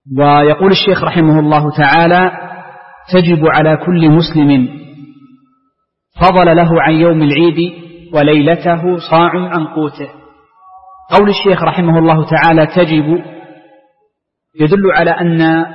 ويقول الشيخ رحمه الله تعالى: تجب على كل مسلم فضل له عن يوم العيد وليلته صاع عن قوته. قول الشيخ رحمه الله تعالى تجب يدل على أن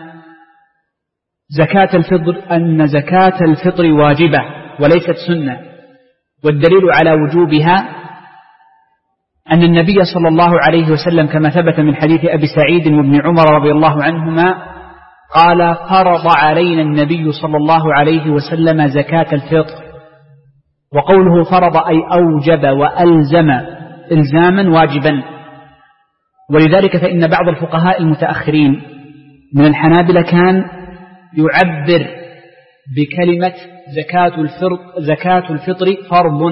زكاة الفطر واجبة وليست سنة، والدليل على وجوبها أن النبي صلى الله عليه وسلم كما ثبت من حديث أبي سعيد وابن عمر رضي الله عنهما قال: فرض علينا النبي صلى الله عليه وسلم زكاة الفطر. وقوله فرض أي أوجب وألزم إلزاما واجبا. ولذلك فإن بعض الفقهاء المتأخرين من الحنابلة كان يعبر بكلمة زكاة الفطر فرض،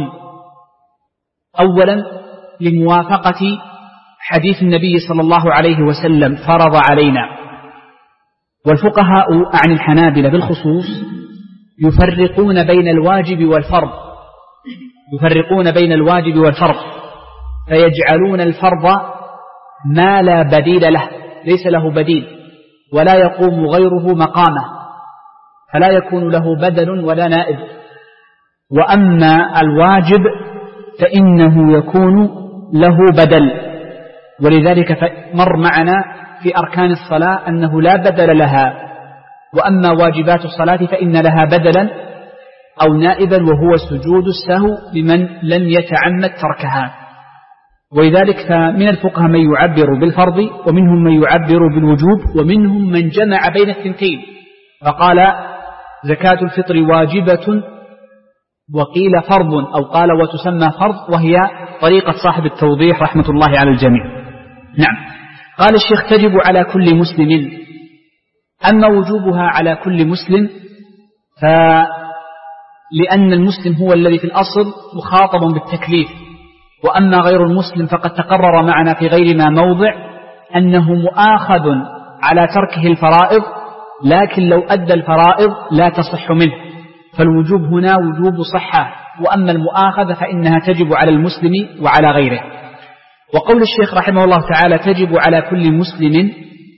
أولا لموافقة حديث النبي صلى الله عليه وسلم فرض علينا. والفقهاء عن الحنابلة بالخصوص يفرقون بين الواجب والفرض، فيجعلون الفرض ما لا بديل له، ليس له بديل ولا يقوم غيره مقامه، فلا يكون له بدل ولا نائب. وأما الواجب فإنه يكون له بدل، ولذلك مر معنا في أركان الصلاة أنه لا بدل لها. وأما واجبات الصلاة فإن لها بدلا أو نائبا، وهو سجود السهو لمن لم يتعمد تركها. ولذلك فمن الفقهاء من يعبر بالفرض، ومنهم من يعبر بالوجوب، ومنهم من جمع بين الثنتين فقال زكاة الفطر واجبة وقيل فرض، أو قال وتسمى فرض، وهي طريقة صاحب التوضيح رحمة الله على الجميع. نعم. قال الشيخ تجب على كل مسلم. أما وجوبها على كل مسلم لأن المسلم هو الذي في الأصل مخاطب بالتكليف، وأما غير المسلم فقد تقرر معنا في غير ما موضع أنه مؤاخذ على تركه الفرائض، لكن لو أدى الفرائض لا تصح منه، فالوجوب هنا وجوب صحة، وأما المؤاخذة فإنها تجب على المسلم وعلى غيره. وقول الشيخ رحمه الله تعالى تجب على كل مسلم،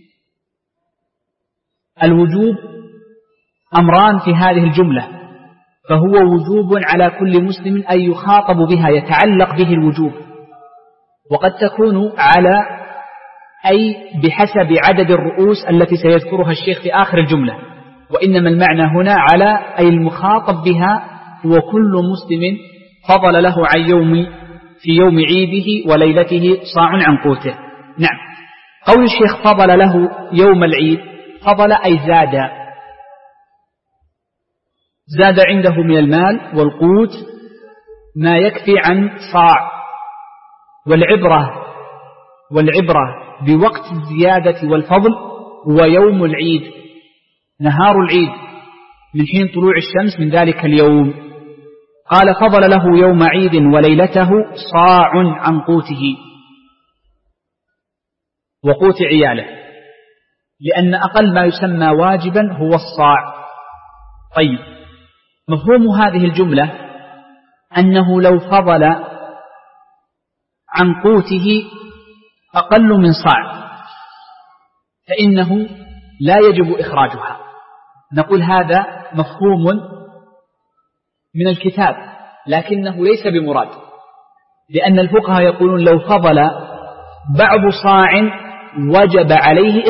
الوجوب أمران في هذه الجملة، فهو وجوب على كل مسلم أي يخاطب بها، يتعلق به الوجوب، وقد تكون على أي بحسب عدد الرؤوس التي سيذكرها الشيخ في آخر الجملة، وإنما المعنى هنا على أي المخاطب بها هو كل مسلم فضل له في يوم عيده وليلته صاع عن قوته. نعم. قول الشيخ فضل له يوم العيد، فضل أي زاد عنده من المال والقوت ما يكفي عن صاع. والعبرة بوقت الزيادة والفضل هو يوم العيد، نهار العيد من حين طلوع الشمس من ذلك اليوم. قال فضل له يوم عيد وليلته صاع عن قوته وقوت عياله، لأن أقل ما يسمى واجبا هو الصاع. طيب، مفهوم هذه الجملة أنه لو فضل عن قوته أقل من صاع فإنه لا يجب إخراجها. نقول هذا مفهوم من الكتاب لكنه ليس بمراد، لأن الفقهاء يقولون لو فضل بعض صاع وجب عليه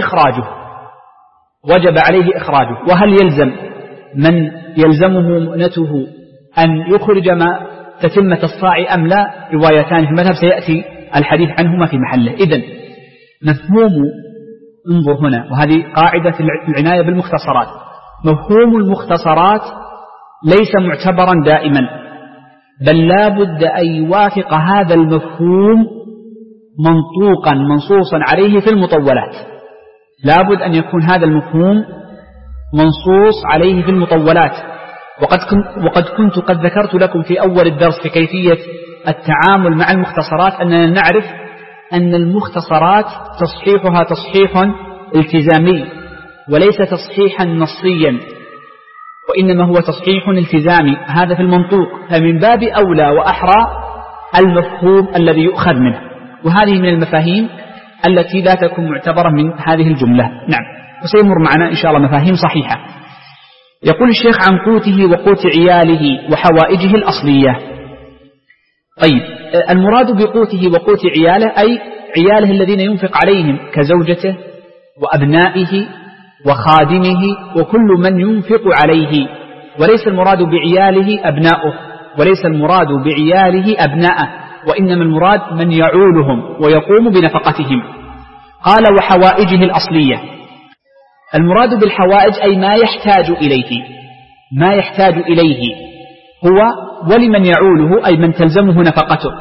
إخراجه. وهل يلزم من يلزمه مؤنته أن يخرج ما تتمة الصاع أم لا؟ روايتان في المذهب سيأتي الحديث عنهما في محله. إذن مفهوم، انظر هنا، وهذه قاعدة العناية بالمختصرات، مفهوم المختصرات ليس معتبرا دائما، بل لا بد أن يوافق هذا المفهوم منطوقا منصوصا عليه في المطولات. لا بد أن يكون هذا المفهوم منصوص عليه في المطولات. وقد كنت قد ذكرت لكم في أول الدرس في كيفية التعامل مع المختصرات أننا نعرف أن المختصرات تصحيحها تصحيح التزامي وليس تصحيحا نصيا، وإنما هو تصحيح التزامي، هذا في المنطوق، فمن باب أولى وأحرى المفهوم الذي يؤخذ منه. وهذه من المفاهيم التي لا تكون معتبرة من هذه الجملة. نعم. وسيمر معنا إن شاء الله مفاهيم صحيحة. يقول الشيخ عن قوته وقوت عياله وحوائجه الأصلية. طيب، المراد بقوته وقوت عياله أي عياله الذين ينفق عليهم كزوجته وأبنائه وخادمه وكل من ينفق عليه، وليس المراد بعياله أبناؤه، وليس المراد بعياله أبناءه، وإنما المراد من يعولهم ويقوم بنفقتهم. قال وحوائجه الأصلية. المراد بالحوائج أي ما يحتاج إليه، ما يحتاج إليه هو ولمن يعوله أي من تلزمه نفقته.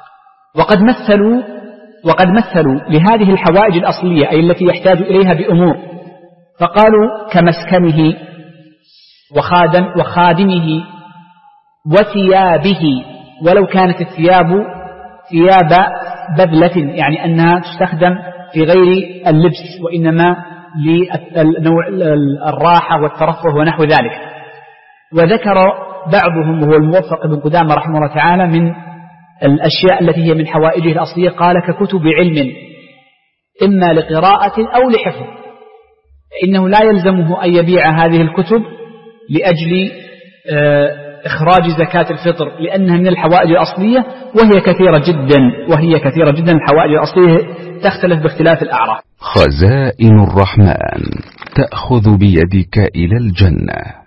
وقد مثلوا لهذه الحوائج الأصلية أي التي يحتاج إليها بأمور، فقالوا كمسكنه وخادمه وثيابه، ولو كانت الثياب ثياب بذلة، يعني أنها تستخدم في غير اللبس وإنما لنوع الراحة والترفه ونحو ذلك. وذكر بعضهم وهو الموفق بن قدامة رحمه الله تعالى من الأشياء التي هي من حوائجه الأصلية، قال ككتب علم إما لقراءة أو لحفظ، إنه لا يلزمه أن يبيع هذه الكتب لأجل إخراج زكاة الفطر، لأنها من الحوائج الأصلية وهي كثيرة جدا. الحوائج الأصلية تختلف باختلاف الأعراف. خزائن الرحمن تأخذ بيدك إلى الجنة.